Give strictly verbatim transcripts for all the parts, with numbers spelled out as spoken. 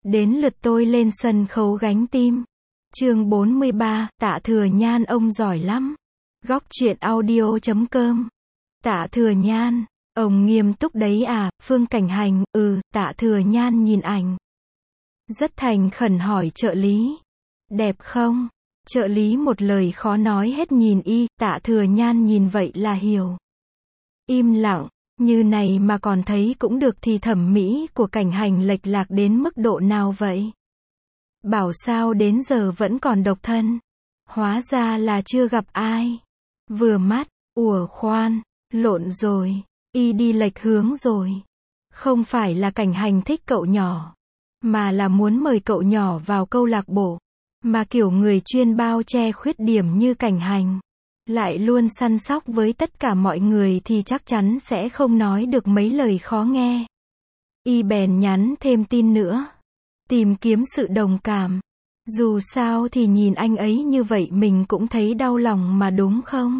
Đến lượt tôi lên sân khấu gánh tim. Chương bốn mươi ba, Tạ Thừa Nhan ông giỏi lắm. Góc truyện audio chấm com. Tạ Thừa Nhan, ông nghiêm túc đấy à? Phương Cảnh Hành, ừ. Tạ Thừa Nhan nhìn ảnh. Rất thành khẩn hỏi trợ lý. Đẹp không? Trợ lý một lời khó nói hết nhìn y. Tạ Thừa Nhan nhìn vậy là hiểu. Im lặng, như này mà còn thấy cũng được thì thẩm mỹ của Cảnh Hành lệch lạc đến mức độ nào vậy? Bảo sao đến giờ vẫn còn độc thân. Hóa ra là chưa gặp ai. Vừa mắt, ủa khoan, lộn rồi, y đi lệch hướng rồi. Không phải là Cảnh Hành thích cậu nhỏ, mà là muốn mời cậu nhỏ vào câu lạc bộ. Mà kiểu người chuyên bao che khuyết điểm như Cảnh Hành, lại luôn săn sóc với tất cả mọi người thì chắc chắn sẽ không nói được mấy lời khó nghe. Y bèn nhắn thêm tin nữa. Tìm kiếm sự đồng cảm. Dù sao thì nhìn anh ấy như vậy mình cũng thấy đau lòng mà đúng không?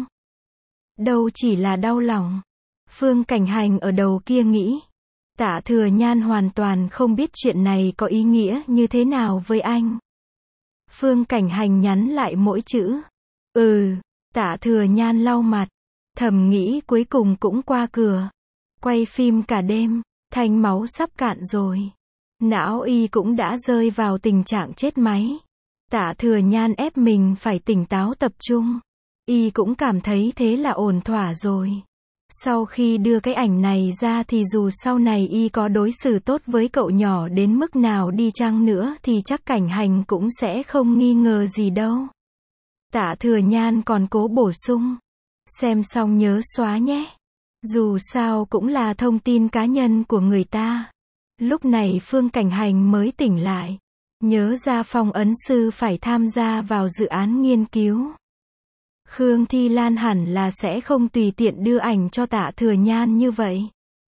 Đâu chỉ là đau lòng. Phương Cảnh Hành ở đầu kia nghĩ. Tạ Thừa Nhan hoàn toàn không biết chuyện này có ý nghĩa như thế nào với anh. Phương Cảnh Hành nhắn lại mỗi chữ. Ừ. Tạ Thừa Nhan lau mặt. Thầm nghĩ cuối cùng cũng qua cửa. Quay phim cả đêm. Thanh máu sắp cạn rồi. Não y cũng đã rơi vào tình trạng chết máy. Tạ Thừa Nhan ép mình phải tỉnh táo tập trung. Y cũng cảm thấy thế là ổn thỏa rồi. Sau khi đưa cái ảnh này ra thì dù sau này y có đối xử tốt với cậu nhỏ đến mức nào đi chăng nữa thì chắc Cảnh Hành cũng sẽ không nghi ngờ gì đâu. Tạ Thừa Nhan còn cố bổ sung. Xem xong nhớ xóa nhé. Dù sao cũng là thông tin cá nhân của người ta. Lúc này Phương Cảnh Hành mới tỉnh lại. Nhớ ra Phong ấn sư phải tham gia vào dự án nghiên cứu. Khương Thi Lan hẳn là sẽ không tùy tiện đưa ảnh cho Tạ Thừa Nhan như vậy.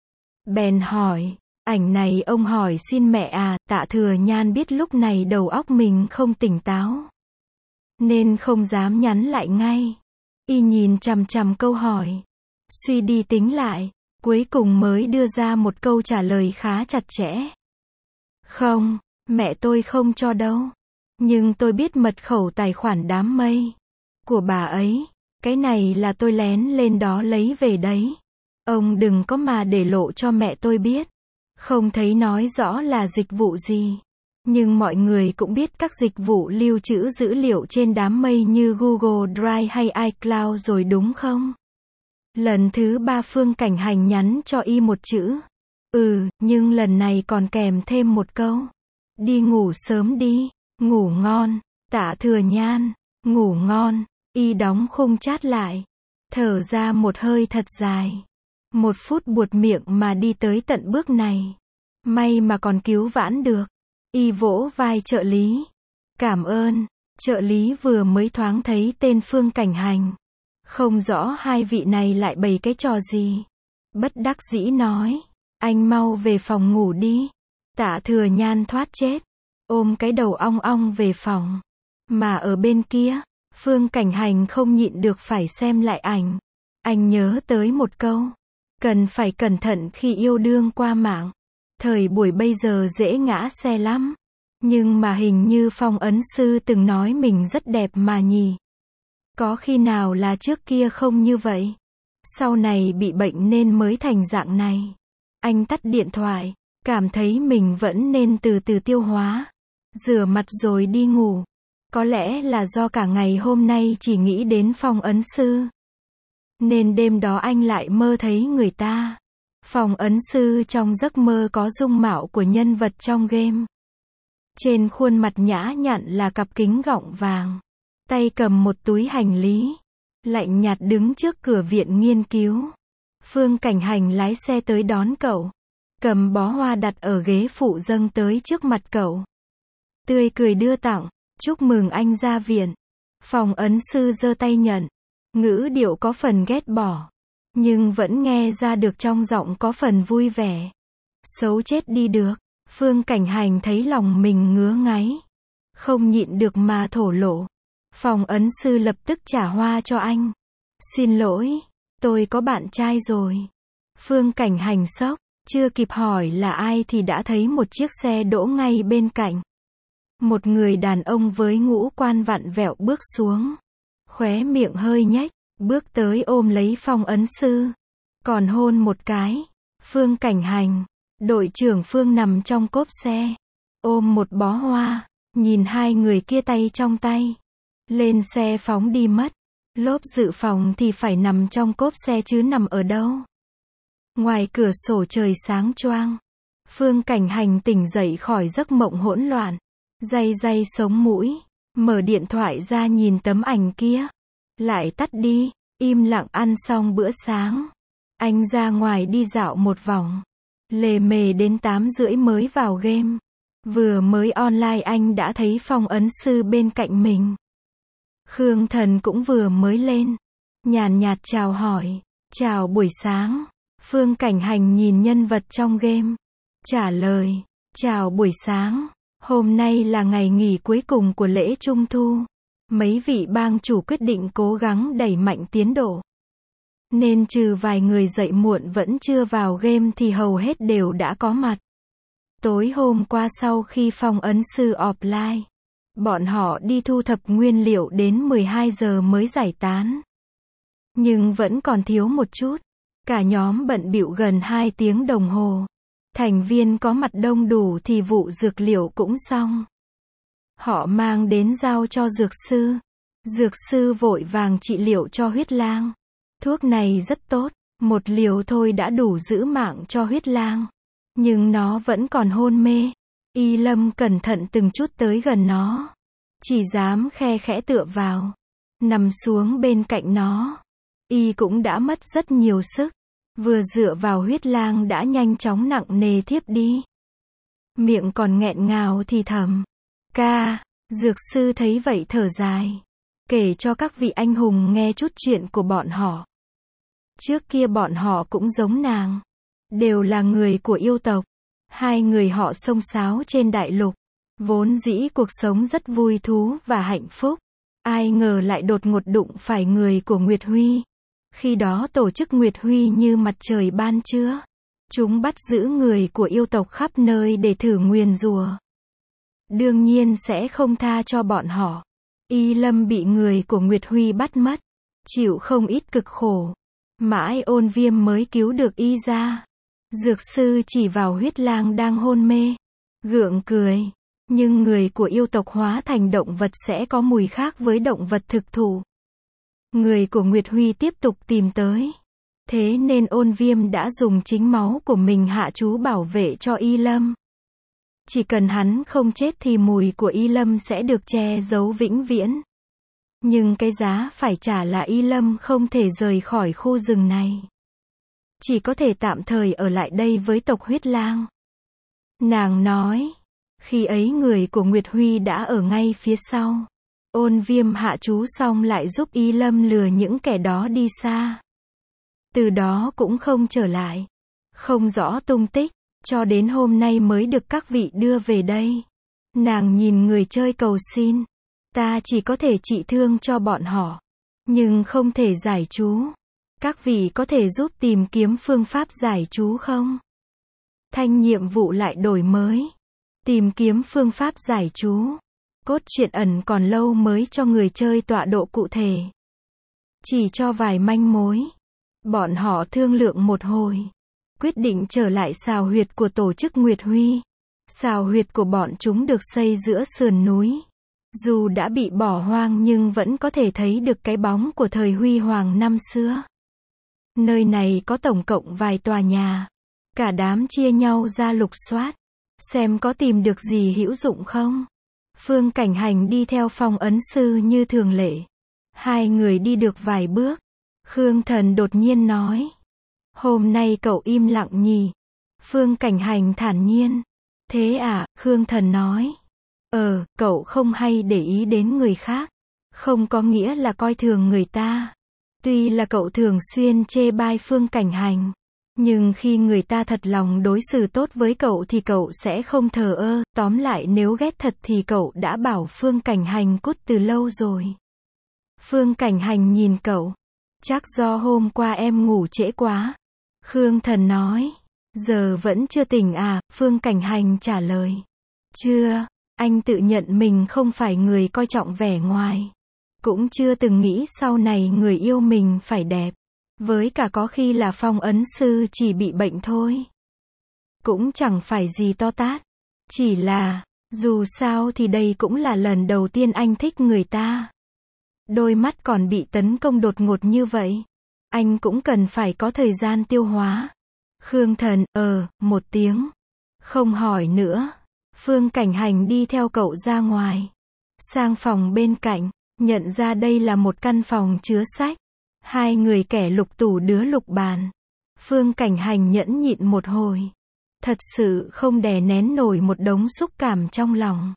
Bèn hỏi, ảnh này ông hỏi xin mẹ à? Tạ Thừa Nhan biết lúc này đầu óc mình không tỉnh táo, nên không dám nhắn lại ngay. Y nhìn chằm chằm câu hỏi. Suy đi tính lại, cuối cùng mới đưa ra một câu trả lời khá chặt chẽ. Không, mẹ tôi không cho đâu. Nhưng tôi biết mật khẩu tài khoản đám mây của bà ấy. Cái này là tôi lén lên đó lấy về đấy. Ông đừng có mà để lộ cho mẹ tôi biết. Không thấy nói rõ là dịch vụ gì. Nhưng mọi người cũng biết các dịch vụ lưu trữ dữ liệu trên đám mây như Google Drive hay iCloud rồi đúng không? Lần thứ ba Phương Cảnh Hành nhắn cho y một chữ. Ừ, nhưng lần này còn kèm thêm một câu. Đi ngủ sớm đi, ngủ ngon. Tạ Thừa Nhan, ngủ ngon. Y đóng khung chat lại. Thở ra một hơi thật dài. Một phút buột miệng mà đi tới tận bước này. May mà còn cứu vãn được. Y vỗ vai trợ lý. Cảm ơn. Trợ lý vừa mới thoáng thấy tên Phương Cảnh Hành. Không rõ hai vị này lại bày cái trò gì. Bất đắc dĩ nói. Anh mau về phòng ngủ đi. Tạ Thừa Nhan thoát chết. Ôm cái đầu ong ong về phòng. Mà ở bên kia, Phương Cảnh Hành không nhịn được phải xem lại ảnh. Anh nhớ tới một câu. Cần phải cẩn thận khi yêu đương qua mạng. Thời buổi bây giờ dễ ngã xe lắm. Nhưng mà hình như Phong ấn sư từng nói mình rất đẹp mà nhỉ. Có khi nào là trước kia không như vậy? Sau này bị bệnh nên mới thành dạng này. Anh tắt điện thoại. Cảm thấy mình vẫn nên từ từ tiêu hóa. Rửa mặt rồi đi ngủ. Có lẽ là do cả ngày hôm nay chỉ nghĩ đến Phong ấn sư. Nên đêm đó anh lại mơ thấy người ta. Phong ấn sư trong giấc mơ có dung mạo của nhân vật trong game. Trên khuôn mặt nhã nhặn là cặp kính gọng vàng. Tay cầm một túi hành lý. Lạnh nhạt đứng trước cửa viện nghiên cứu. Phương Cảnh Hành lái xe tới đón cậu. Cầm bó hoa đặt ở ghế phụ dâng tới trước mặt cậu. Tươi cười đưa tặng. Chúc mừng anh ra viện. Phong ấn sư giơ tay nhận. Ngữ điệu có phần ghét bỏ. Nhưng vẫn nghe ra được trong giọng có phần vui vẻ. Xấu chết đi được. Phương Cảnh Hành thấy lòng mình ngứa ngáy. Không nhịn được mà thổ lộ. Phong ấn sư lập tức trả hoa cho anh. Xin lỗi, tôi có bạn trai rồi. Phương Cảnh Hành sốc. Chưa kịp hỏi là ai thì đã thấy một chiếc xe đỗ ngay bên cạnh. Một người đàn ông với ngũ quan vặn vẹo bước xuống. Khóe miệng hơi nhếch, bước tới ôm lấy Phong Ấn Sư. Còn hôn một cái. Phương Cảnh Hành, đội trưởng Phương nằm trong cốp xe. Ôm một bó hoa, nhìn hai người kia tay trong tay. Lên xe phóng đi mất. Lốp dự phòng thì phải nằm trong cốp xe chứ nằm ở đâu. Ngoài cửa sổ trời sáng choang. Phương Cảnh Hành tỉnh dậy khỏi giấc mộng hỗn loạn. Day day sống mũi. Mở điện thoại ra nhìn tấm ảnh kia. Lại tắt đi. Im lặng ăn xong bữa sáng. Anh ra ngoài đi dạo một vòng. Lề mề đến tám rưỡi mới vào game. Vừa mới online anh đã thấy Phong Ấn Sư bên cạnh mình. Khương Thần cũng vừa mới lên. Nhàn nhạt chào hỏi. Chào buổi sáng. Phương Cảnh Hành nhìn nhân vật trong game. Trả lời. Chào buổi sáng. Hôm nay là ngày nghỉ cuối cùng của lễ Trung Thu. Mấy vị bang chủ quyết định cố gắng đẩy mạnh tiến độ. Nên trừ vài người dậy muộn vẫn chưa vào game thì hầu hết đều đã có mặt. Tối hôm qua sau khi Phong Ấn Sư offline, bọn họ đi thu thập nguyên liệu đến mười hai giờ mới giải tán. Nhưng vẫn còn thiếu một chút. Cả nhóm bận bịu gần hai tiếng đồng hồ. Thành viên có mặt đông đủ thì vụ dược liệu cũng xong. Họ mang đến giao cho dược sư. Dược sư vội vàng trị liệu cho huyết lang. Thuốc này rất tốt, một liều thôi đã đủ giữ mạng cho huyết lang. Nhưng nó vẫn còn hôn mê. Y Lâm cẩn thận từng chút tới gần nó. Chỉ dám khe khẽ tựa vào. Nằm xuống bên cạnh nó. Y cũng đã mất rất nhiều sức. Vừa dựa vào huyết lang đã nhanh chóng nặng nề thiếp đi. Miệng còn nghẹn ngào thì thầm. Ca, dược sư thấy vậy thở dài. Kể cho các vị anh hùng nghe chút chuyện của bọn họ. Trước kia bọn họ cũng giống nàng. Đều là người của yêu tộc. Hai người họ xông xáo trên đại lục. Vốn dĩ cuộc sống rất vui thú và hạnh phúc. Ai ngờ lại đột ngột đụng phải người của Nguyệt Huy. Khi đó tổ chức Nguyệt Huy như mặt trời ban trưa. Chúng bắt giữ người của yêu tộc khắp nơi để thử nguyền rủa. Đương nhiên sẽ không tha cho bọn họ. Y Lâm bị người của Nguyệt Huy bắt mất. Chịu không ít cực khổ. Mãi Ôn Viêm mới cứu được y ra. Dược sư chỉ vào huyết lang đang hôn mê. Gượng cười. Nhưng người của yêu tộc hóa thành động vật sẽ có mùi khác với động vật thực thụ. Người của Nguyệt Huy tiếp tục tìm tới. Thế nên Ôn Viêm đã dùng chính máu của mình hạ chú bảo vệ cho Y Lâm. Chỉ cần hắn không chết thì mùi của Y Lâm sẽ được che giấu vĩnh viễn. Nhưng cái giá phải trả là Y Lâm không thể rời khỏi khu rừng này. Chỉ có thể tạm thời ở lại đây với tộc huyết lang. Nàng nói. Khi ấy người của Nguyệt Huy đã ở ngay phía sau. Ôn Viêm hạ chú xong lại giúp Y Lâm lừa những kẻ đó đi xa. Từ đó cũng không trở lại. Không rõ tung tích. Cho đến hôm nay mới được các vị đưa về đây. Nàng nhìn người chơi cầu xin. Ta chỉ có thể trị thương cho bọn họ. Nhưng không thể giải chú. Các vị có thể giúp tìm kiếm phương pháp giải chú không? Thanh nhiệm vụ lại đổi mới. Tìm kiếm phương pháp giải chú. Cốt truyện ẩn còn lâu mới cho người chơi tọa độ cụ thể. Chỉ cho vài manh mối. Bọn họ thương lượng một hồi. Quyết định trở lại sào huyệt của tổ chức Nguyệt Huy. Sào huyệt của bọn chúng được xây giữa sườn núi. Dù đã bị bỏ hoang nhưng vẫn có thể thấy được cái bóng của thời huy hoàng năm xưa. Nơi này có tổng cộng vài tòa nhà. Cả đám chia nhau ra lục soát. Xem có tìm được gì hữu dụng không. Phương Cảnh Hành đi theo Phong Ấn Sư như thường lệ. Hai người đi được vài bước. Khương Thần đột nhiên nói. Hôm nay cậu im lặng nhỉ? Phương Cảnh Hành thản nhiên. Thế à, Khương Thần nói. Ờ, cậu không hay để ý đến người khác. Không có nghĩa là coi thường người ta. Tuy là cậu thường xuyên chê bai Phương Cảnh Hành. Nhưng khi người ta thật lòng đối xử tốt với cậu thì cậu sẽ không thờ ơ. Tóm lại nếu ghét thật thì cậu đã bảo Phương Cảnh Hành cút từ lâu rồi. Phương Cảnh Hành nhìn cậu. Chắc do hôm qua em ngủ trễ quá. Khương Thần nói. Giờ vẫn chưa tỉnh à, Phương Cảnh Hành trả lời. Chưa, anh tự nhận mình không phải người coi trọng vẻ ngoài. Cũng chưa từng nghĩ sau này người yêu mình phải đẹp. Với cả có khi là phong ấn sư chỉ bị bệnh thôi. Cũng chẳng phải gì to tát. Chỉ là, dù sao thì đây cũng là lần đầu tiên anh thích người ta. Đôi mắt còn bị tấn công đột ngột như vậy. Anh cũng cần phải có thời gian tiêu hóa. Khương Thần, ờ, một tiếng. Không hỏi nữa. Phương Cảnh Hành đi theo cậu ra ngoài. Sang phòng bên cạnh, nhận ra đây là một căn phòng chứa sách. Hai người kẻ lục tủ đứa lục bàn. Phương Cảnh Hành nhẫn nhịn một hồi. Thật sự không đè nén nổi một đống xúc cảm trong lòng.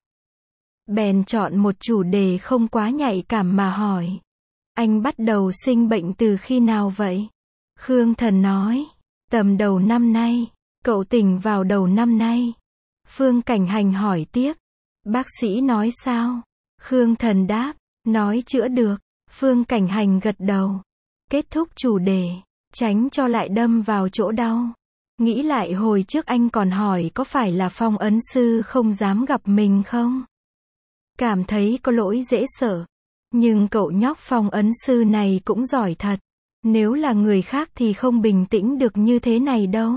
Bèn chọn một chủ đề không quá nhạy cảm mà hỏi. Anh bắt đầu sinh bệnh từ khi nào vậy? Khương Thần nói. Tầm đầu năm nay. Cậu tỉnh vào đầu năm nay. Phương Cảnh Hành hỏi tiếp. Bác sĩ nói sao? Khương Thần đáp. Nói chữa được. Phương Cảnh Hành gật đầu. Kết thúc chủ đề. Tránh cho lại đâm vào chỗ đau. Nghĩ lại hồi trước anh còn hỏi có phải là phong ấn sư không dám gặp mình không? Cảm thấy có lỗi dễ sợ. Nhưng cậu nhóc phong ấn sư này cũng giỏi thật. Nếu là người khác thì không bình tĩnh được như thế này đâu.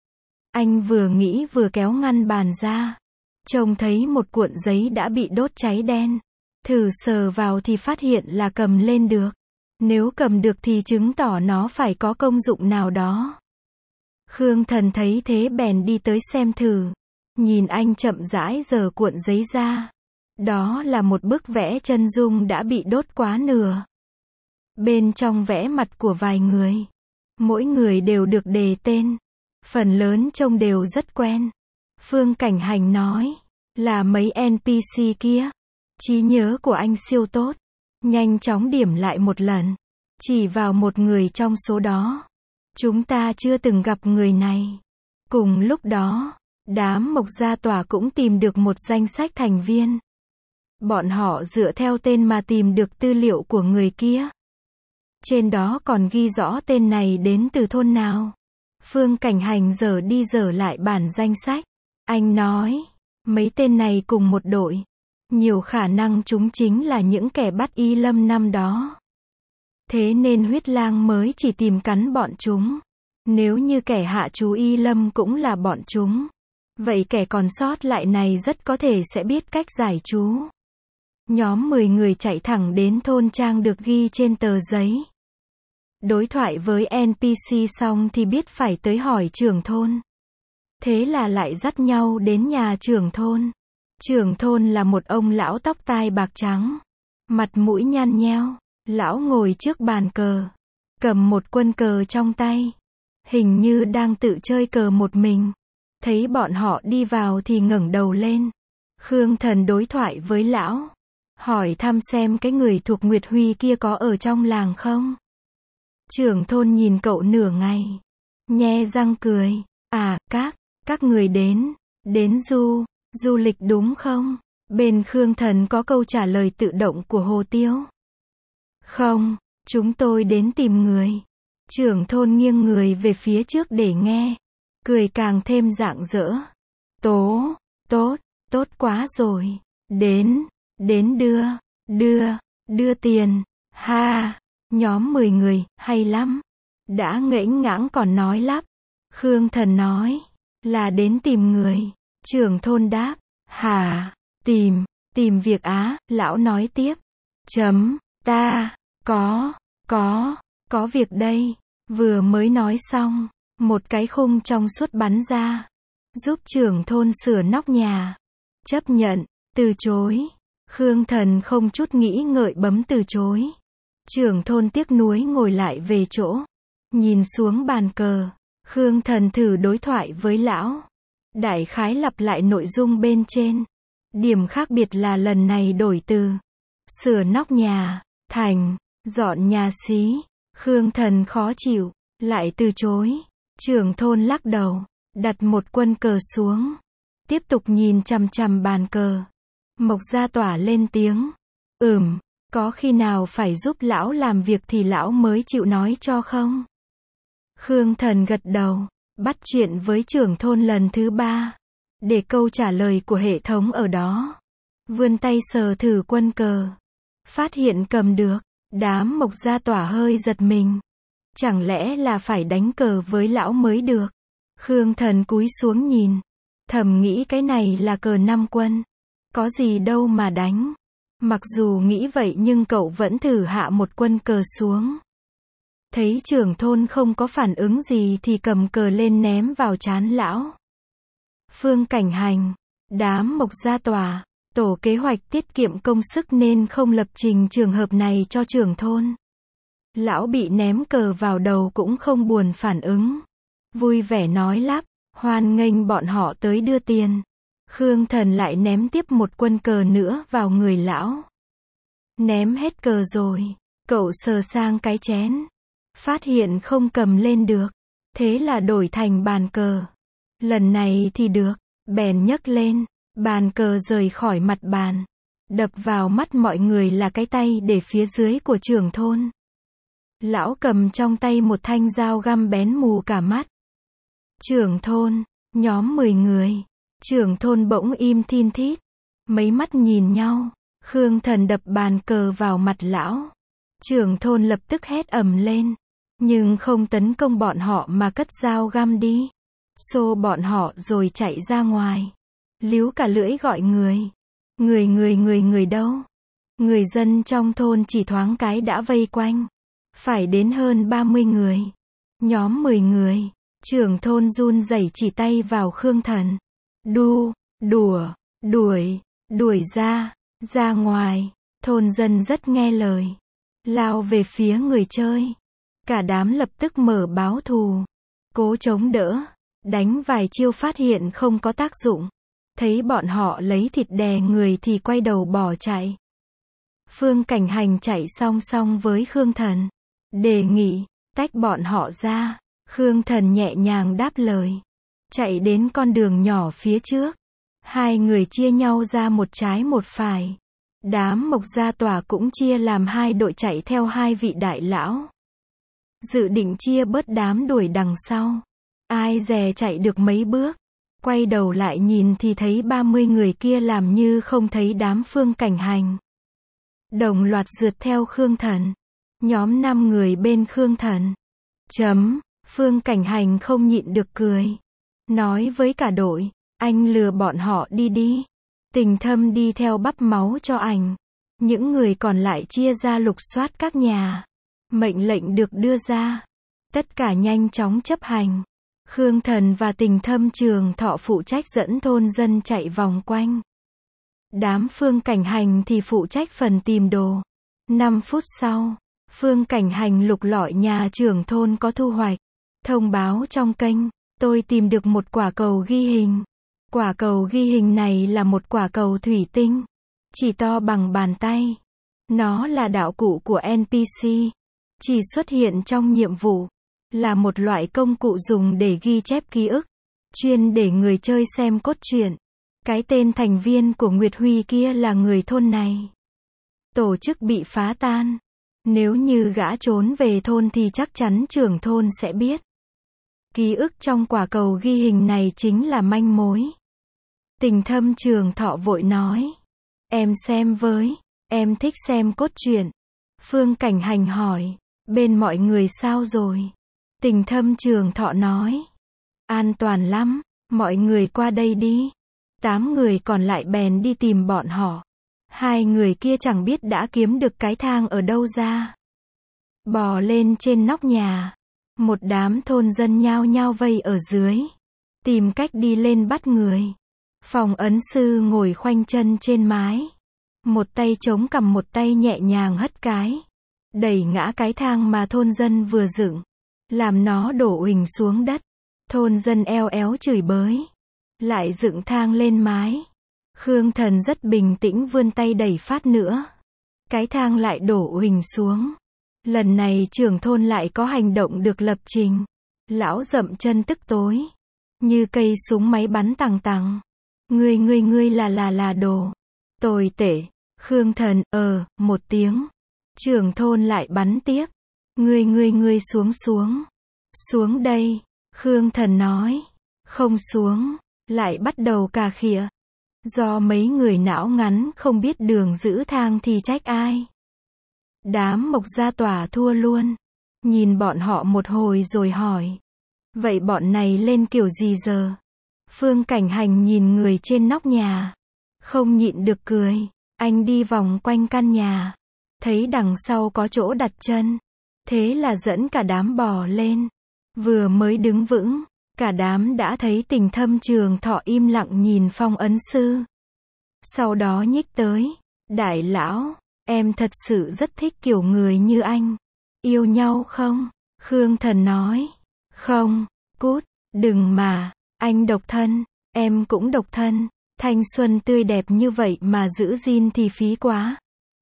Anh vừa nghĩ vừa kéo ngăn bàn ra. Trông thấy một cuộn giấy đã bị đốt cháy đen. Thử sờ vào thì phát hiện là cầm lên được. Nếu cầm được thì chứng tỏ nó phải có công dụng nào đó. Khương Thần thấy thế bèn đi tới xem thử. Nhìn anh chậm rãi giở cuộn giấy ra. Đó là một bức vẽ chân dung đã bị đốt quá nửa. Bên trong vẽ mặt của vài người. Mỗi người đều được đề tên. Phần lớn trông đều rất quen. Phương Cảnh Hành nói. Là mấy en pê xê kia. Trí nhớ của anh siêu tốt. Nhanh chóng điểm lại một lần. Chỉ vào một người trong số đó. Chúng ta chưa từng gặp người này. Cùng lúc đó, đám Mộc Gia Tỏa cũng tìm được một danh sách thành viên. Bọn họ dựa theo tên mà tìm được tư liệu của người kia. Trên đó còn ghi rõ tên này đến từ thôn nào. Phương Cảnh Hành dở đi dở lại bản danh sách. Anh nói, mấy tên này cùng một đội. Nhiều khả năng chúng chính là những kẻ bắt Y Lâm năm đó. Thế nên huyết lang mới chỉ tìm cắn bọn chúng. Nếu như kẻ hạ chú Y Lâm cũng là bọn chúng. Vậy kẻ còn sót lại này rất có thể sẽ biết cách giải chú. Nhóm mười người chạy thẳng đến thôn trang được ghi trên tờ giấy. Đối thoại với en pê xê xong thì biết phải tới hỏi trưởng thôn. Thế là lại dắt nhau đến nhà trưởng thôn. Trưởng thôn là một ông lão tóc tai bạc trắng. Mặt mũi nhăn nheo. Lão ngồi trước bàn cờ. Cầm một quân cờ trong tay. Hình như đang tự chơi cờ một mình. Thấy bọn họ đi vào thì ngẩng đầu lên. Khương Thần đối thoại với lão. Hỏi thăm xem cái người thuộc Nguyệt Huy kia có ở trong làng không. Trưởng thôn nhìn cậu nửa ngày. Nhe răng cười. À, các, các người đến. Đến du, du lịch đúng không? Bên Khương Thần có câu trả lời tự động của Hồ Tiêu. Không, chúng tôi đến tìm người. Trưởng thôn nghiêng người về phía trước để nghe. Cười càng thêm rạng rỡ. Tố, tốt, tốt quá rồi. Đến, đến đưa, đưa, đưa tiền. Ha, nhóm mười người, hay lắm. Đã ngễnh ngãng còn nói lắp. Khương Thần nói, là đến tìm người. Trưởng thôn đáp, hả, tìm, tìm việc á, lão nói tiếp. Chấm, ta, có, có, có việc đây. Vừa mới nói xong, một cái khung trong suốt bắn ra. Giúp trưởng thôn sửa nóc nhà. Chấp nhận, từ chối. Khương Thần không chút nghĩ ngợi bấm từ chối. Trưởng thôn tiếc nuối ngồi lại về chỗ. Nhìn xuống bàn cờ. Khương Thần thử đối thoại với lão. Đại khái lặp lại nội dung bên trên. Điểm khác biệt là lần này đổi từ sửa nóc nhà thành dọn nhà xí. Khương Thần khó chịu, lại từ chối. Trưởng thôn lắc đầu, đặt một quân cờ xuống. Tiếp tục nhìn chằm chằm bàn cờ. Mộc Gia Tỏa lên tiếng. Ừm, có khi nào phải giúp lão làm việc thì lão mới chịu nói cho không? Khương Thần gật đầu. Bắt chuyện với trưởng thôn lần thứ ba. Để câu trả lời của hệ thống ở đó. Vươn tay sờ thử quân cờ. Phát hiện cầm được. Đám Mộc Gia Tỏa hơi giật mình. Chẳng lẽ là phải đánh cờ với lão mới được. Khương Thần cúi xuống nhìn. Thầm nghĩ cái này là cờ năm quân. Có gì đâu mà đánh. Mặc dù nghĩ vậy nhưng cậu vẫn thử hạ một quân cờ xuống. Thấy trưởng thôn không có phản ứng gì thì cầm cờ lên ném vào trán lão. Phương Cảnh Hành. Đám Mộc Gia Tỏa. Tổ kế hoạch tiết kiệm công sức nên không lập trình trường hợp này cho trưởng thôn. Lão bị ném cờ vào đầu cũng không buồn phản ứng. Vui vẻ nói lắp, hoan nghênh bọn họ tới đưa tiền. Khương Thần lại ném tiếp một quân cờ nữa vào người lão. Ném hết cờ rồi, cậu sờ sang cái chén. Phát hiện không cầm lên được. Thế là đổi thành bàn cờ. Lần này thì được, bèn nhấc lên. Bàn cờ rời khỏi mặt bàn. Đập vào mắt mọi người là cái tay để phía dưới của trưởng thôn. Lão cầm trong tay một thanh dao găm bén mù cả mắt. Trưởng thôn, nhóm mười người. Trưởng thôn bỗng im thin thít. Mấy mắt nhìn nhau. Khương Thần đập bàn cờ vào mặt lão. Trưởng thôn lập tức hét ầm lên. Nhưng không tấn công bọn họ mà cất dao găm đi. Xô bọn họ rồi chạy ra ngoài. Líu cả lưỡi gọi người. Người người người người đâu? Người dân trong thôn chỉ thoáng cái đã vây quanh. Phải đến hơn ba mươi người. Nhóm mười người. Trưởng thôn run rẩy chỉ tay vào Khương Thần. Đu, đùa, đuổi, đuổi ra, ra ngoài. Thôn dân rất nghe lời. Lao về phía người chơi. Cả đám lập tức mở báo thù. Cố chống đỡ. Đánh vài chiêu phát hiện không có tác dụng. Thấy bọn họ lấy thịt đè người thì quay đầu bỏ chạy. Phương Cảnh Hành chạy song song với Khương Thần. Đề nghị, tách bọn họ ra. Khương Thần nhẹ nhàng đáp lời. Chạy đến con đường nhỏ phía trước. Hai người chia nhau ra một trái một phải. Đám Mộc Gia Tỏa cũng chia làm hai đội chạy theo hai vị đại lão. Dự định chia bớt đám đuổi đằng sau. Ai dè chạy được mấy bước. Quay đầu lại nhìn thì thấy ba mươi người kia làm như không thấy đám Phương Cảnh Hành. Đồng loạt rượt theo Khương Thần. Nhóm năm người bên Khương Thần. Chấm, Phương Cảnh Hành không nhịn được cười. Nói với cả đội, anh lừa bọn họ đi đi. Tình Thâm đi theo bắp máu cho anh. Những người còn lại chia ra lục soát các nhà. Mệnh lệnh được đưa ra. Tất cả nhanh chóng chấp hành. Khương Thần và Tình Thâm Trường Thọ phụ trách dẫn thôn dân chạy vòng quanh. Đám Phương Cảnh Hành thì phụ trách phần tìm đồ. năm phút sau, Phương Cảnh Hành lục lọi nhà trưởng thôn có thu hoạch. Thông báo trong kênh, tôi tìm được một quả cầu ghi hình. Quả cầu ghi hình này là một quả cầu thủy tinh. Chỉ to bằng bàn tay. Nó là đạo cụ của en pê xê. Chỉ xuất hiện trong nhiệm vụ. Là một loại công cụ dùng để ghi chép ký ức. Chuyên để người chơi xem cốt truyện. Cái tên thành viên của Nguyệt Huy kia là người thôn này. Tổ chức bị phá tan. Nếu như gã trốn về thôn thì chắc chắn trưởng thôn sẽ biết. Ký ức trong quả cầu ghi hình này chính là manh mối. Tình Thâm Trường Thọ vội nói. Em xem với. Em thích xem cốt truyện. Phương Cảnh Hành hỏi. Bên mọi người sao rồi? Tình Thâm Trường Thọ nói. An toàn lắm. Mọi người qua đây đi. Tám người còn lại bèn đi tìm bọn họ. Hai người kia chẳng biết đã kiếm được cái thang ở đâu ra. Bò lên trên nóc nhà. Một đám thôn dân nhao nhao vây ở dưới. Tìm cách đi lên bắt người. Phòng ấn sư ngồi khoanh chân trên mái. Một tay chống cằm một tay nhẹ nhàng hất cái. Đẩy ngã cái thang mà thôn dân vừa dựng. Làm nó đổ uỳnh xuống đất. Thôn dân eo éo chửi bới. Lại dựng thang lên mái. Khương Thần rất bình tĩnh vươn tay đẩy phát nữa. Cái thang lại đổ uỳnh xuống. Lần này trưởng thôn lại có hành động được lập trình. Lão dậm chân tức tối. Như cây súng máy bắn tằng tằng. Ngươi ngươi ngươi là là là đồ. Tồi tệ. Khương Thần, ờ, một tiếng. Trưởng thôn lại bắn tiếp. Ngươi ngươi ngươi xuống xuống. Xuống đây. Khương Thần nói. Không xuống, lại bắt đầu cà khịa. Do mấy người não ngắn không biết đường giữ thang thì trách ai. Đám Mộc Gia Tỏa thua luôn. Nhìn bọn họ một hồi rồi hỏi. Vậy bọn này lên kiểu gì giờ? Phương Cảnh Hành nhìn người trên nóc nhà. Không nhịn được cười. Anh đi vòng quanh căn nhà. Thấy đằng sau có chỗ đặt chân. Thế là dẫn cả đám bò lên. Vừa mới đứng vững, cả đám đã thấy Tình Thâm Trường Thọ im lặng nhìn Phong Ấn Sư. Sau đó nhích tới. Đại lão, em thật sự rất thích kiểu người như anh. Yêu nhau không? Khương Thần nói. Không, cút, đừng mà, anh độc thân, em cũng độc thân. Thanh xuân tươi đẹp như vậy mà giữ gìn thì phí quá.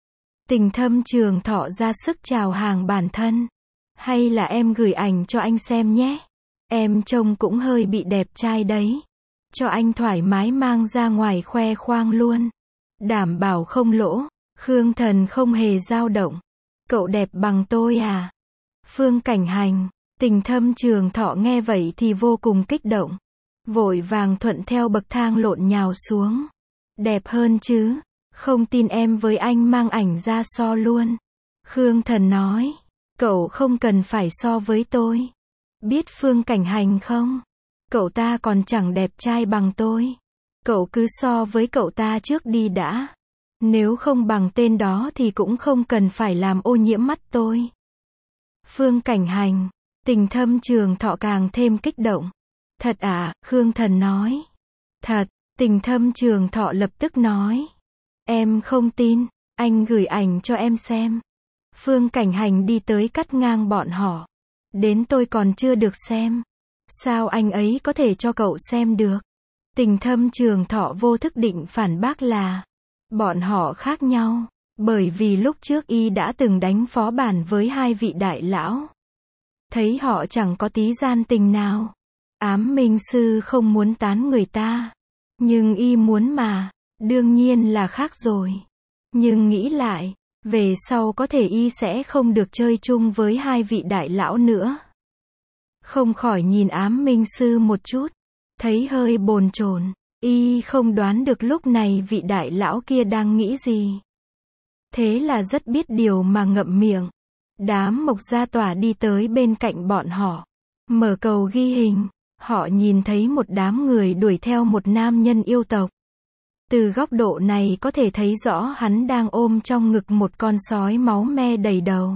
Tình Thâm Trường Thọ ra sức chào hàng bản thân. Hay là em gửi ảnh cho anh xem nhé. Em trông cũng hơi bị đẹp trai đấy. Cho anh thoải mái mang ra ngoài khoe khoang luôn. Đảm bảo không lỗ. Khương Thần không hề dao động. Cậu đẹp bằng tôi à? Phương Cảnh Hành. Tình Thâm Trường Thọ nghe vậy thì vô cùng kích động. Vội vàng thuận theo bậc thang lộn nhào xuống. Đẹp hơn chứ? Không tin em với anh mang ảnh ra so luôn. Khương Thần nói. Cậu không cần phải so với tôi. Biết Phương Cảnh Hành không? Cậu ta còn chẳng đẹp trai bằng tôi. Cậu cứ so với cậu ta trước đi đã. Nếu không bằng tên đó thì cũng không cần phải làm ô nhiễm mắt tôi. Phương Cảnh Hành. Tình Thâm Trường Thọ càng thêm kích động. Thật à? Khương Thần nói. Thật. Tình Thâm Trường Thọ lập tức nói. Em không tin. Anh gửi ảnh cho em xem. Phương Cảnh Hành đi tới cắt ngang bọn họ. Đến tôi còn chưa được xem. Sao anh ấy có thể cho cậu xem được? Tình Thâm Trường Thọ vô thức định phản bác là bọn họ khác nhau. Bởi vì lúc trước y đã từng đánh phó bản với hai vị đại lão. Thấy họ chẳng có tí gian tình nào. Ám Minh Sư không muốn tán người ta. Nhưng y muốn mà. Đương nhiên là khác rồi. Nhưng nghĩ lại. Về sau có thể y sẽ không được chơi chung với hai vị đại lão nữa. Không khỏi nhìn Ám Minh Sư một chút. Thấy hơi bồn chồn. Y không đoán được lúc này vị đại lão kia đang nghĩ gì. Thế là rất biết điều mà ngậm miệng. Đám Mộc Gia Tỏa đi tới bên cạnh bọn họ. Mở cầu ghi hình. Họ nhìn thấy một đám người đuổi theo một nam nhân yêu tộc. Từ góc độ này có thể thấy rõ hắn đang ôm trong ngực một con sói máu me đầy đầu.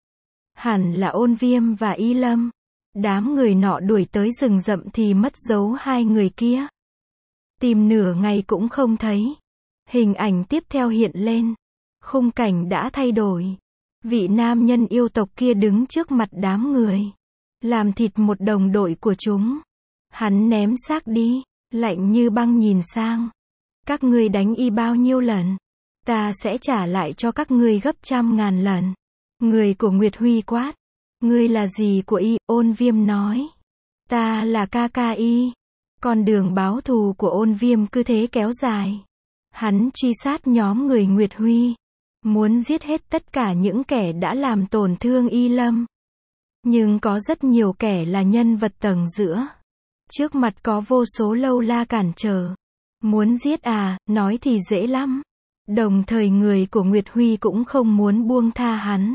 Hẳn là Ôn Viêm và Y Lâm. Đám người nọ đuổi tới rừng rậm thì mất dấu hai người kia. Tìm nửa ngày cũng không thấy. Hình ảnh tiếp theo hiện lên. Khung cảnh đã thay đổi. Vị nam nhân yêu tộc kia đứng trước mặt đám người. Làm thịt một đồng đội của chúng. Hắn ném xác đi. Lạnh như băng nhìn sang. Các ngươi đánh y bao nhiêu lần? Ta sẽ trả lại cho các ngươi gấp trăm ngàn lần. Người của Nguyệt Huy quát. Ngươi là gì của y? Ôn Viêm nói. Ta là ca ca y. Con đường báo thù của Ôn Viêm cứ thế kéo dài. Hắn truy sát nhóm người Nguyệt Huy. Muốn giết hết tất cả những kẻ đã làm tổn thương Y Lâm. Nhưng có rất nhiều kẻ là nhân vật tầng giữa. Trước mặt có vô số lâu la cản trở. Muốn giết à, nói thì dễ lắm. Đồng thời người của Nguyệt Huy cũng không muốn buông tha hắn.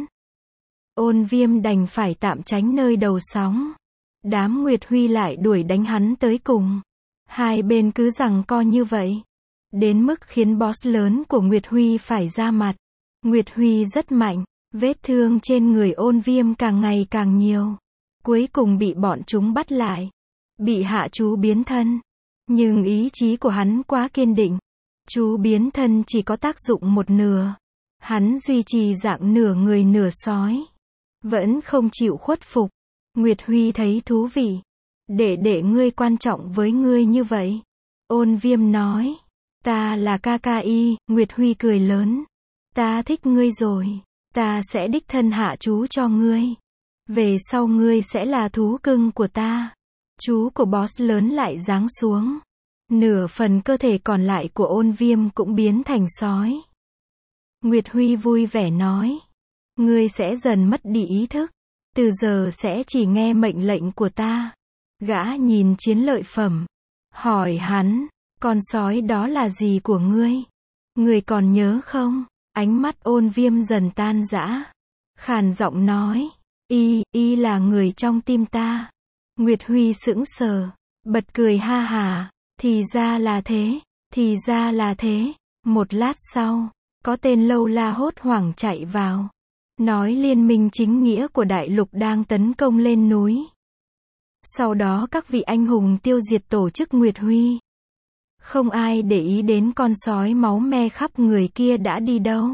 Ôn Viêm đành phải tạm tránh nơi đầu sóng. Đám Nguyệt Huy lại đuổi đánh hắn tới cùng. Hai bên cứ giằng co như vậy. Đến mức khiến boss lớn của Nguyệt Huy phải ra mặt. Nguyệt Huy rất mạnh. Vết thương trên người Ôn Viêm càng ngày càng nhiều. Cuối cùng bị bọn chúng bắt lại. Bị hạ chú biến thân. Nhưng ý chí của hắn quá kiên định. Chú biến thân chỉ có tác dụng một nửa. Hắn duy trì dạng nửa người nửa sói. Vẫn không chịu khuất phục. Nguyệt Huy thấy thú vị. Để để ngươi quan trọng với ngươi như vậy. Ôn Viêm nói. Ta là ca ca y. Nguyệt Huy cười lớn. Ta thích ngươi rồi. Ta sẽ đích thân hạ chú cho ngươi. Về sau ngươi sẽ là thú cưng của ta. Chú của boss lớn lại giáng xuống. Nửa phần cơ thể còn lại của Ôn Viêm cũng biến thành sói. Nguyệt Huy vui vẻ nói. Ngươi sẽ dần mất đi ý thức. Từ giờ sẽ chỉ nghe mệnh lệnh của ta. Gã nhìn chiến lợi phẩm, hỏi hắn, con sói đó là gì của ngươi? Ngươi còn nhớ không? Ánh mắt Ôn Viêm dần tan rã, khàn giọng nói, y, y là người trong tim ta. Nguyệt Huy sững sờ, bật cười ha hà, thì ra là thế, thì ra là thế. Một lát sau, có tên lâu la hốt hoảng chạy vào, nói liên minh chính nghĩa của đại lục đang tấn công lên núi. Sau đó các vị anh hùng tiêu diệt tổ chức Nguyệt Huy. Không ai để ý đến con sói máu me khắp người kia đã đi đâu.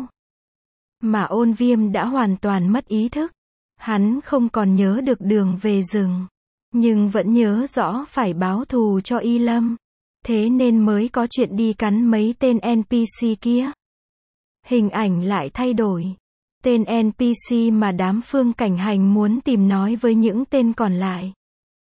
Mà Ôn Viêm đã hoàn toàn mất ý thức. Hắn không còn nhớ được đường về rừng, nhưng vẫn nhớ rõ phải báo thù cho Y Lâm. Thế nên mới có chuyện đi cắn mấy tên en pê xê kia. Hình ảnh lại thay đổi. Tên en pê xê mà đám Phương Cảnh Hành muốn tìm nói với những tên còn lại.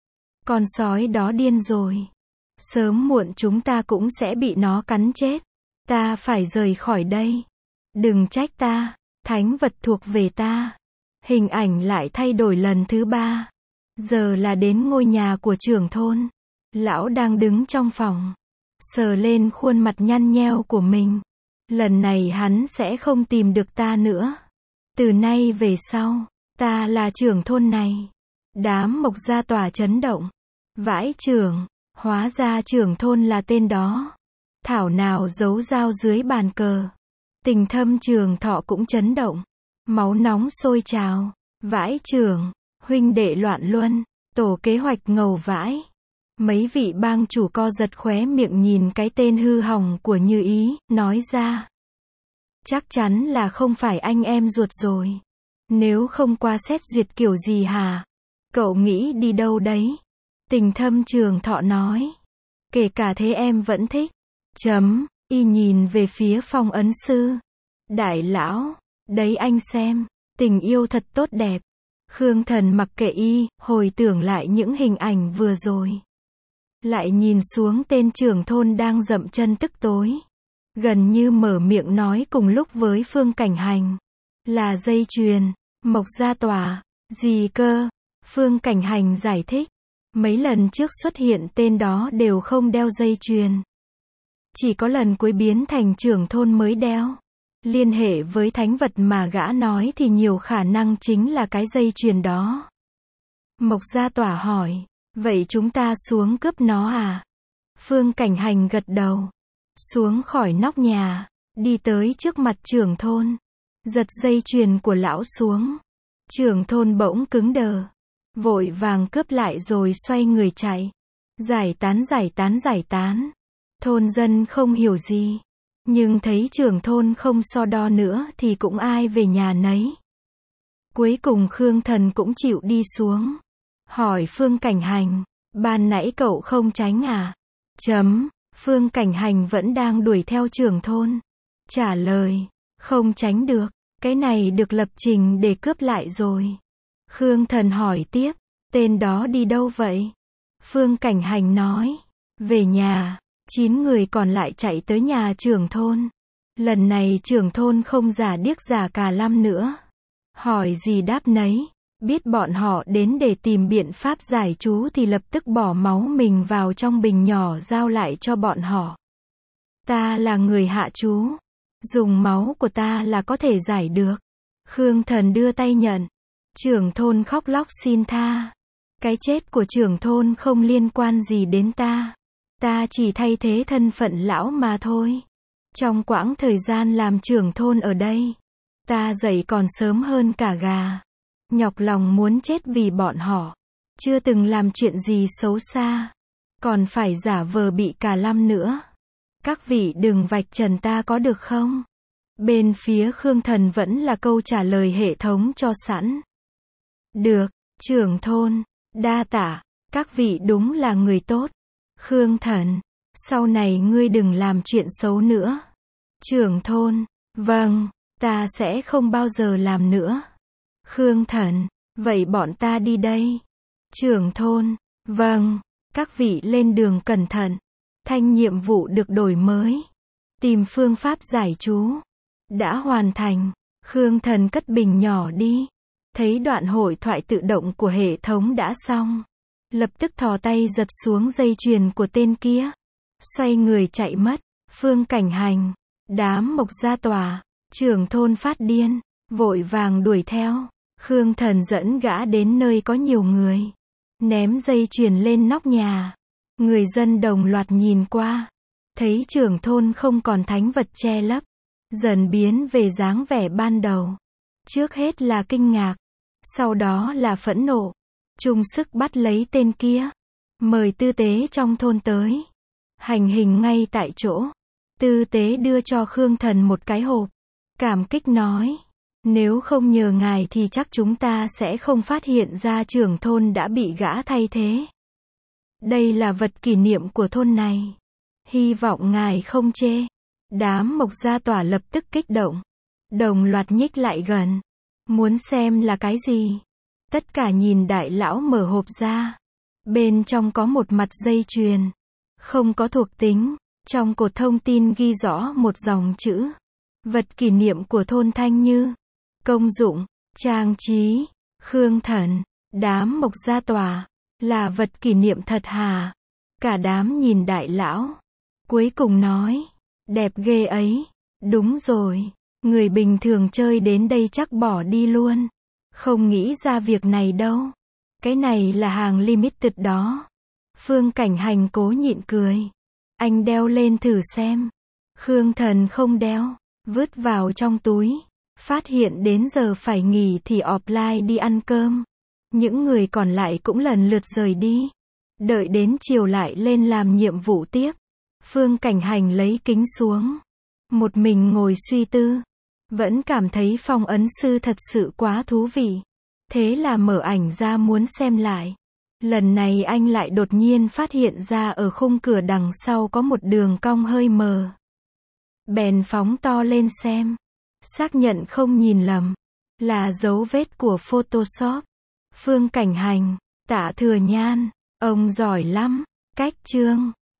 Con sói đó điên rồi. Sớm muộn chúng ta cũng sẽ bị nó cắn chết. Ta phải rời khỏi đây. Đừng trách ta, thánh vật thuộc về ta. Hình ảnh lại thay đổi lần thứ ba. Giờ là đến ngôi nhà của trưởng thôn. Lão đang đứng trong phòng, sờ lên khuôn mặt nhăn nheo của mình. Lần này hắn sẽ không tìm được ta nữa. Từ nay về sau, ta là trưởng thôn này. Đám Mộc Gia Tòa chấn động. Vãi trưởng, hóa ra trưởng thôn là tên đó. Thảo nào giấu dao dưới bàn cờ. Tình Thâm Trường Thọ cũng chấn động. Máu nóng sôi trào. Vãi trưởng, huynh đệ loạn luân, tổ kế hoạch ngầu vãi. Mấy vị bang chủ co giật khóe miệng nhìn cái tên hư hỏng của Như Ý, nói ra. Chắc chắn là không phải anh em ruột rồi. Nếu không qua xét duyệt kiểu gì hả? Cậu nghĩ đi đâu đấy? Tình Thâm Trường Thọ nói. Kể cả thế em vẫn thích. Chấm, y nhìn về phía Phong Ấn Sư. Đại lão, đấy anh xem, tình yêu thật tốt đẹp. Khương Thần mặc kệ y, hồi tưởng lại những hình ảnh vừa rồi. Lại nhìn xuống tên trưởng thôn đang dậm chân tức tối. Gần như mở miệng nói cùng lúc với Phương Cảnh Hành. Là dây chuyền, Mộc Gia Tòa, gì cơ? Phương Cảnh Hành giải thích. Mấy lần trước xuất hiện tên đó đều không đeo dây chuyền. Chỉ có lần cuối biến thành trưởng thôn mới đeo. Liên hệ với thánh vật mà gã nói thì nhiều khả năng chính là cái dây chuyền đó. Mộc Gia Tỏa hỏi. Vậy chúng ta xuống cướp nó à? Phương Cảnh Hành gật đầu. Xuống khỏi nóc nhà, đi tới trước mặt trưởng thôn. Giật dây chuyền của lão xuống. Trưởng thôn bỗng cứng đờ. Vội vàng cướp lại rồi xoay người chạy. Giải tán giải tán giải tán. Thôn dân không hiểu gì. Nhưng thấy trưởng thôn không so đo nữa thì cũng ai về nhà nấy. Cuối cùng Khương Thần cũng chịu đi xuống. Hỏi Phương Cảnh Hành. Ban nãy cậu không tránh à? Chấm. Phương Cảnh Hành vẫn đang đuổi theo trưởng thôn. Trả lời. Không tránh được. Cái này được lập trình để cướp lại rồi. Khương Thần hỏi tiếp. Tên đó đi đâu vậy? Phương Cảnh Hành nói. Về nhà. Chín người còn lại chạy tới nhà trưởng thôn. Lần này trưởng thôn không giả điếc giả cà lăm nữa. Hỏi gì đáp nấy. Biết bọn họ đến để tìm biện pháp giải chú thì lập tức bỏ máu mình vào trong bình nhỏ giao lại cho bọn họ. Ta là người hạ chú. Dùng máu của ta là có thể giải được. Khương Thần đưa tay nhận. Trưởng thôn khóc lóc xin tha. Cái chết của trưởng thôn không liên quan gì đến ta. Ta chỉ thay thế thân phận lão mà thôi. Trong quãng thời gian làm trưởng thôn ở đây, ta dậy còn sớm hơn cả gà. Nhọc lòng muốn chết vì bọn họ. Chưa từng làm chuyện gì xấu xa. Còn phải giả vờ bị cả lăm nữa. Các vị đừng vạch trần ta có được không? Bên phía Khương Thần vẫn là câu trả lời hệ thống cho sẵn. Được, trưởng thôn, đa tạ, các vị đúng là người tốt. Khương Thần, sau này ngươi đừng làm chuyện xấu nữa. Trưởng thôn, vâng, ta sẽ không bao giờ làm nữa. Khương Thần, vậy bọn ta đi đây. Trưởng thôn, vâng, các vị lên đường cẩn thận. Thanh nhiệm vụ được đổi mới. Tìm phương pháp giải chú. Đã hoàn thành. Khương Thần cất bình nhỏ đi. Thấy đoạn hội thoại tự động của hệ thống đã xong. lập tức thò tay giật xuống dây chuyền của tên kia, xoay người chạy mất. Phương Cảnh Hành, đám Mộc Gia Tòa, trưởng thôn phát điên, vội vàng đuổi theo. Khương Thần dẫn gã đến nơi có nhiều người, ném dây chuyền lên nóc nhà. Người dân đồng loạt nhìn qua, thấy trưởng thôn không còn thánh vật che lấp, dần biến về dáng vẻ ban đầu. Trước hết là kinh ngạc, sau đó là phẫn nộ, chung sức bắt lấy tên kia, mời tư tế trong thôn tới, hành hình ngay tại chỗ. Tư tế đưa cho Khương Thần một cái hộp, cảm kích nói, nếu không nhờ ngài thì chắc chúng ta sẽ không phát hiện ra trưởng thôn đã bị gã thay thế. Đây là vật kỷ niệm của thôn này, hy vọng ngài không chê. Đám Mộc Gia Tỏa lập tức kích động, đồng loạt nhích lại gần, muốn xem là cái gì. Tất cả nhìn đại lão mở hộp ra, bên trong có một mặt dây chuyền, không có thuộc tính, trong cột thông tin ghi rõ một dòng chữ, vật kỷ niệm của thôn Thanh Như. Công dụng, trang trí. Khương Thần, đám Mộc Gia Tòa, là vật kỷ niệm thật hả? Cả đám nhìn đại lão, cuối cùng nói, đẹp ghê ấy. Đúng rồi, người bình thường chơi đến đây chắc bỏ đi luôn, không nghĩ ra việc này đâu. Cái này là hàng limited đó. Phương Cảnh Hành cố nhịn cười, anh đeo lên thử xem. Khương Thần không đeo, vứt vào trong túi. Phát hiện đến giờ phải nghỉ thì offline đi ăn cơm. Những người còn lại cũng lần lượt rời đi. Đợi đến chiều lại lên làm nhiệm vụ tiếp. Phương Cảnh Hành lấy kính xuống, một mình ngồi suy tư. Vẫn cảm thấy phong ấn sư thật sự quá thú vị. Thế là mở ảnh ra muốn xem lại. Lần này anh lại đột nhiên phát hiện ra ở khung cửa đằng sau có một đường cong hơi mờ. Bèn phóng to lên xem. Xác nhận không nhìn lầm, là dấu vết của Photoshop. Phương Cảnh Hành, Tạ Thừa Nhan, ông giỏi lắm. Cách chương